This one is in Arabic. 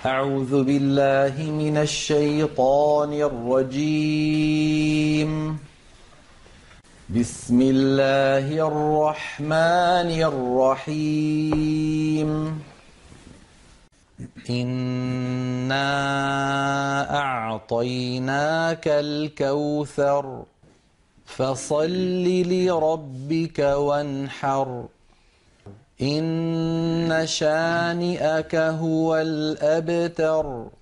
أعوذ بالله من الشيطان الرجيم. بسم الله الرحمن الرحيم. إنا أعطيناك الكوثر فصل لربك وانحر إن شانئك هو الأبتر.